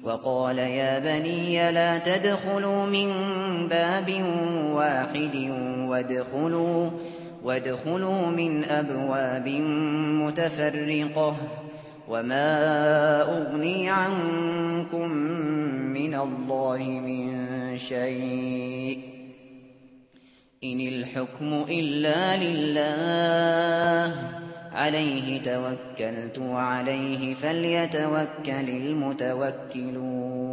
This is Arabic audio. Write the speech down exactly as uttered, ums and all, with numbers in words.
وقال يا بني لا تدخلوا من باب واحد وادخلوا, وادخلوا من أبواب متفرقة وما أغني عنكم من الله من شيء إن الحكم إلا لله عليه توكلت وعليه فليتوكل المتوكلون